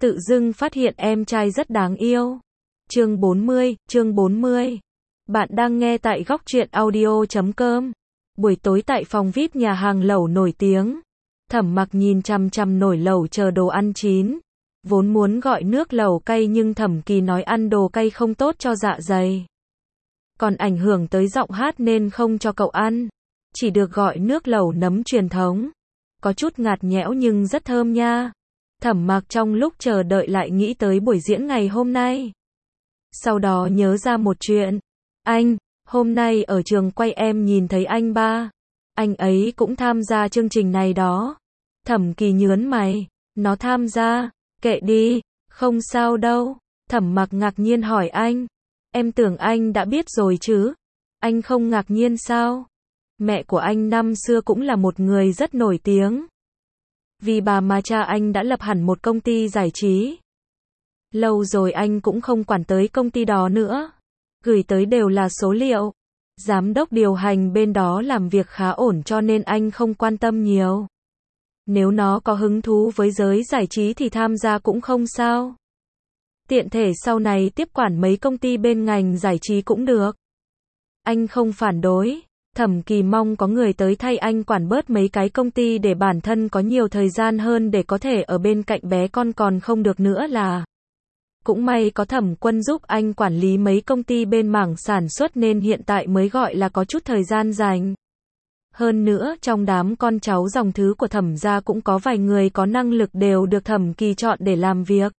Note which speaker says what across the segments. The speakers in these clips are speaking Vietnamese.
Speaker 1: Tự dưng phát hiện em trai rất đáng yêu. Chương 40. Bạn đang nghe tại góc truyện audio.com. Buổi tối tại phòng VIP nhà hàng lẩu nổi tiếng. Thẩm Mặc nhìn chằm chằm nồi lẩu chờ đồ ăn chín. Vốn muốn gọi nước lẩu cay nhưng Thẩm Kỳ nói ăn đồ cay không tốt cho dạ dày. Còn ảnh hưởng tới giọng hát nên không cho cậu ăn. Chỉ được gọi nước lẩu nấm truyền thống. Có chút ngạt nhẽo nhưng rất thơm nha. Thẩm Mặc trong lúc chờ đợi lại nghĩ tới buổi diễn ngày hôm nay. Sau đó nhớ ra một chuyện. Anh, hôm nay ở trường quay em nhìn thấy anh ba. Anh ấy cũng tham gia chương trình này đó. Thẩm Kỳ nhớn mày. Nó tham gia, kệ đi, không sao đâu. Thẩm Mặc ngạc nhiên hỏi anh. Em tưởng anh đã biết rồi chứ. Anh không ngạc nhiên sao? Mẹ của anh năm xưa cũng là một người rất nổi tiếng. Vì bà mà cha anh đã lập hẳn một công ty giải trí. Lâu rồi anh cũng không quản tới công ty đó nữa. Gửi tới đều là số liệu. Giám đốc điều hành bên đó làm việc khá ổn cho nên anh không quan tâm nhiều. Nếu nó có hứng thú với giới giải trí thì tham gia cũng không sao. Tiện thể sau này tiếp quản mấy công ty bên ngành giải trí cũng được. Anh không phản đối. Thẩm Kỳ mong có người tới thay anh quản bớt mấy cái công ty để bản thân có nhiều thời gian hơn để có thể ở bên cạnh bé con, còn không được nữa là. Cũng may có Thẩm Quân giúp anh quản lý mấy công ty bên mảng sản xuất nên hiện tại mới gọi là có chút thời gian rảnh. Hơn nữa trong đám con cháu dòng thứ của Thẩm gia cũng có vài người có năng lực đều được Thẩm Kỳ chọn để làm việc.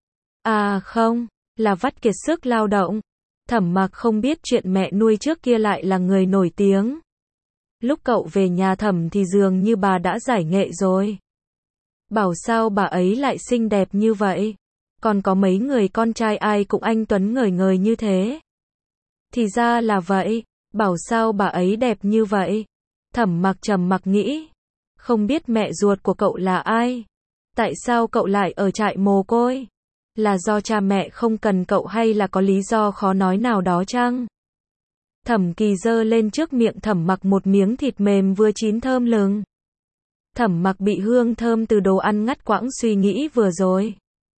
Speaker 1: À không, là vắt kiệt sức lao động. Thẩm Mặc không biết chuyện mẹ nuôi trước kia lại là người nổi tiếng. Lúc cậu về nhà Thẩm thì dường như bà đã giải nghệ rồi. Bảo sao bà ấy lại xinh đẹp như vậy. Còn có mấy người con trai ai cũng anh tuấn ngời ngời như thế. Thì ra là vậy. Bảo sao bà ấy đẹp như vậy. Thẩm Mặc trầm mặc nghĩ. Không biết mẹ ruột của cậu là ai. Tại sao cậu lại ở trại mồ côi. Là do cha mẹ không cần cậu hay là có lý do khó nói nào đó chăng? Thẩm Kỳ giơ lên trước miệng Thẩm Mặc một miếng thịt mềm vừa chín thơm lừng. Thẩm Mặc bị hương thơm từ đồ ăn ngắt quãng suy nghĩ vừa rồi.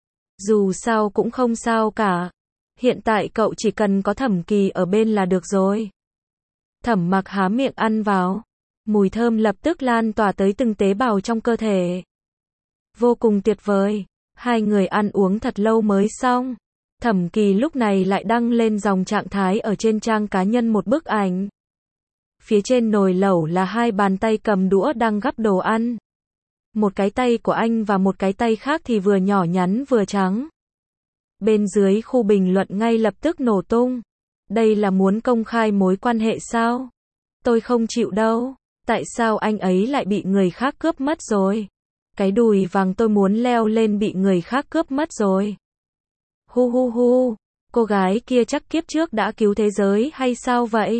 Speaker 1: Dù sao cũng không sao cả. Hiện tại cậu chỉ cần có Thẩm Kỳ ở bên là được rồi. Thẩm Mặc há miệng ăn vào. Mùi thơm lập tức lan tỏa tới từng tế bào trong cơ thể. Vô cùng tuyệt vời. Hai người ăn uống thật lâu mới xong. Thẩm Kỳ lúc này lại đăng lên dòng trạng thái ở trên trang cá nhân một bức ảnh. Phía trên nồi lẩu là hai bàn tay cầm đũa đang gắp đồ ăn. Một cái tay của anh và một cái tay khác thì vừa nhỏ nhắn vừa trắng. Bên dưới khu bình luận ngay lập tức nổ tung. Đây là muốn công khai mối quan hệ sao? Tôi không chịu đâu. Tại sao anh ấy lại bị người khác cướp mất rồi? Cái đùi vàng tôi muốn leo lên bị người khác cướp mất rồi. Hu hu hu, cô gái kia chắc kiếp trước đã cứu thế giới hay sao vậy?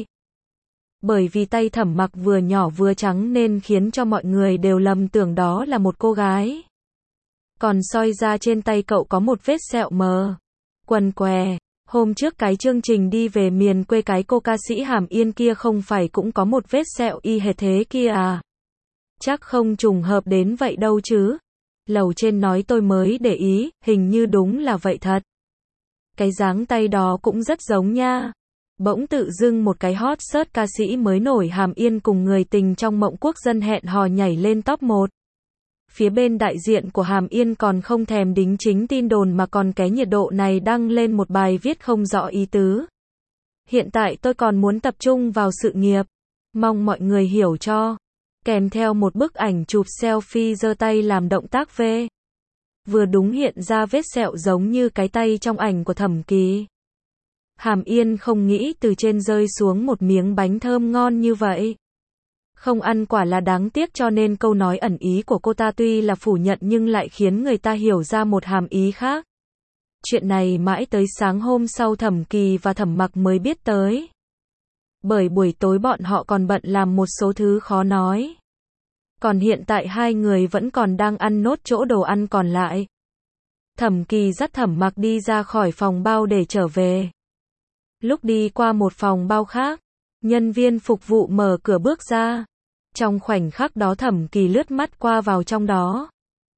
Speaker 1: Bởi vì tay Thẩm Mặc vừa nhỏ vừa trắng nên khiến cho mọi người đều lầm tưởng đó là một cô gái. Còn soi ra trên tay cậu có một vết sẹo mờ. Quần què, hôm trước cái chương trình đi về miền quê cái cô ca sĩ Hàm Yên kia không phải cũng có một vết sẹo y hệt thế kia à? Chắc không trùng hợp đến vậy đâu chứ. Lầu trên nói tôi mới để ý, hình như đúng là vậy thật. Cái dáng tay đó cũng rất giống nha. Bỗng tự dưng một cái hot search ca sĩ mới nổi Hàm Yên cùng người tình trong mộng quốc dân hẹn hò nhảy lên top 1. Phía bên đại diện của Hàm Yên còn không thèm đính chính tin đồn mà còn cái nhiệt độ này đăng lên một bài viết không rõ ý tứ. Hiện tại tôi còn muốn tập trung vào sự nghiệp. Mong mọi người hiểu cho. Kèm theo một bức ảnh chụp selfie giơ tay làm động tác V. Vừa đúng hiện ra vết sẹo giống như cái tay trong ảnh của Thẩm Kỳ. Hàm Yên không nghĩ từ trên rơi xuống một miếng bánh thơm ngon như vậy. Không ăn quả là đáng tiếc, cho nên câu nói ẩn ý của cô ta tuy là phủ nhận nhưng lại khiến người ta hiểu ra một hàm ý khác. Chuyện này mãi tới sáng hôm sau Thẩm Kỳ và Thẩm Mặc mới biết tới. Bởi buổi tối bọn họ còn bận làm một số thứ khó nói. Còn hiện tại hai người vẫn còn đang ăn nốt chỗ đồ ăn còn lại. Thẩm Kỳ dắt Thẩm Mặc đi ra khỏi phòng bao để trở về. Lúc đi qua một phòng bao khác, nhân viên phục vụ mở cửa bước ra. Trong khoảnh khắc đó Thẩm Kỳ lướt mắt qua vào trong đó.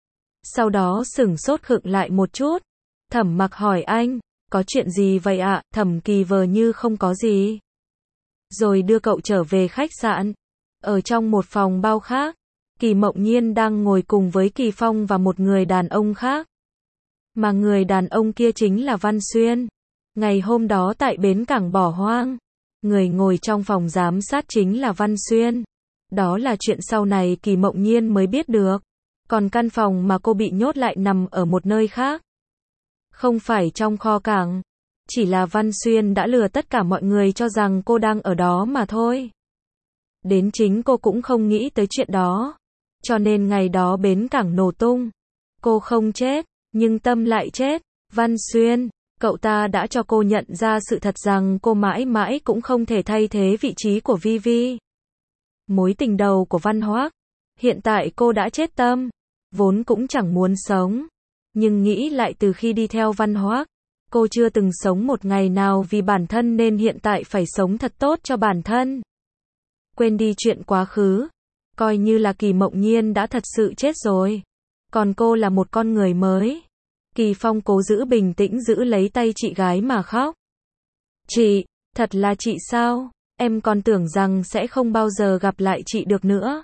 Speaker 1: Sau đó sửng sốt khựng lại một chút. Thẩm Mặc hỏi anh, có chuyện gì vậy ạ? Thẩm Kỳ vờ như không có gì. Rồi đưa cậu trở về khách sạn. Ở trong một phòng bao khác, Kỳ Mộng Nhiên đang ngồi cùng với Kỳ Phong và một người đàn ông khác. Mà người đàn ông kia chính là Văn Xuyên. Ngày hôm đó tại bến cảng bỏ hoang, người ngồi trong phòng giám sát chính là Văn Xuyên. Đó là chuyện sau này Kỳ Mộng Nhiên mới biết được. Còn căn phòng mà cô bị nhốt lại nằm ở một nơi khác. Không phải trong kho cảng. Chỉ là Văn Xuyên đã lừa tất cả mọi người cho rằng cô đang ở đó mà thôi. Đến chính cô cũng không nghĩ tới chuyện đó. Cho nên ngày đó bến cảng nổ tung. Cô không chết, nhưng tâm lại chết. Văn Xuyên, cậu ta đã cho cô nhận ra sự thật rằng cô mãi mãi cũng không thể thay thế vị trí của Vi Vi. Mối tình đầu của Văn Hoác. Hiện tại cô đã chết tâm. Vốn cũng chẳng muốn sống. Nhưng nghĩ lại từ khi đi theo Văn Hoác, cô chưa từng sống một ngày nào vì bản thân nên hiện tại phải sống thật tốt cho bản thân. Quên đi chuyện quá khứ. Coi như là Kỳ Mộng Nhiên đã thật sự chết rồi. Còn cô là một con người mới. Kỳ Phong cố giữ bình tĩnh giữ lấy tay chị gái mà khóc. Chị, thật là chị sao? Em còn tưởng rằng sẽ không bao giờ gặp lại chị được nữa.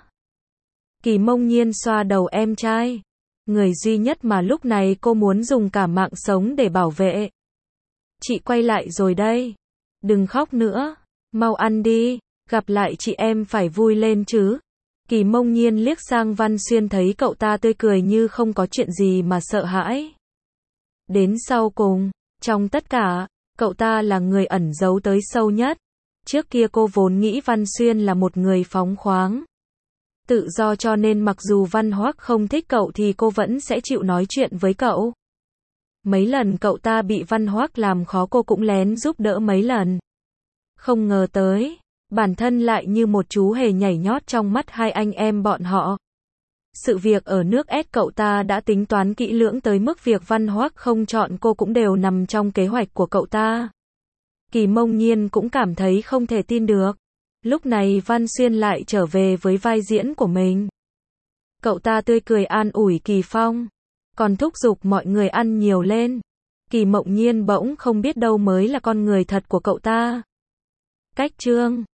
Speaker 1: Kỳ Mộng Nhiên xoa đầu em trai. Người duy nhất mà lúc này cô muốn dùng cả mạng sống để bảo vệ. Chị quay lại rồi đây. Đừng khóc nữa. Mau ăn đi. Gặp lại chị em phải vui lên chứ. Kỳ Mộng Nhiên liếc sang Văn Xuyên thấy cậu ta tươi cười như không có chuyện gì mà sợ hãi. Đến sau cùng, trong tất cả, cậu ta là người ẩn giấu tới sâu nhất. Trước kia cô vốn nghĩ Văn Xuyên là một người phóng khoáng, tự do cho nên mặc dù Văn Hoác không thích cậu thì cô vẫn sẽ chịu nói chuyện với cậu. Mấy lần cậu ta bị Văn Hoác làm khó cô cũng lén giúp đỡ mấy lần. Không ngờ tới, bản thân lại như một chú hề nhảy nhót trong mắt hai anh em bọn họ. Sự việc ở nước S cậu ta đã tính toán kỹ lưỡng tới mức việc Văn Hoác không chọn cô cũng đều nằm trong kế hoạch của cậu ta. Kỳ Mộng Nhiên cũng cảm thấy không thể tin được. Lúc này Văn Xuyên lại trở về với vai diễn của mình. Cậu ta tươi cười an ủi Kỳ Phong, còn thúc giục mọi người ăn nhiều lên. Kỳ Mộng Nhiên bỗng không biết đâu mới là con người thật của cậu ta. Cách chương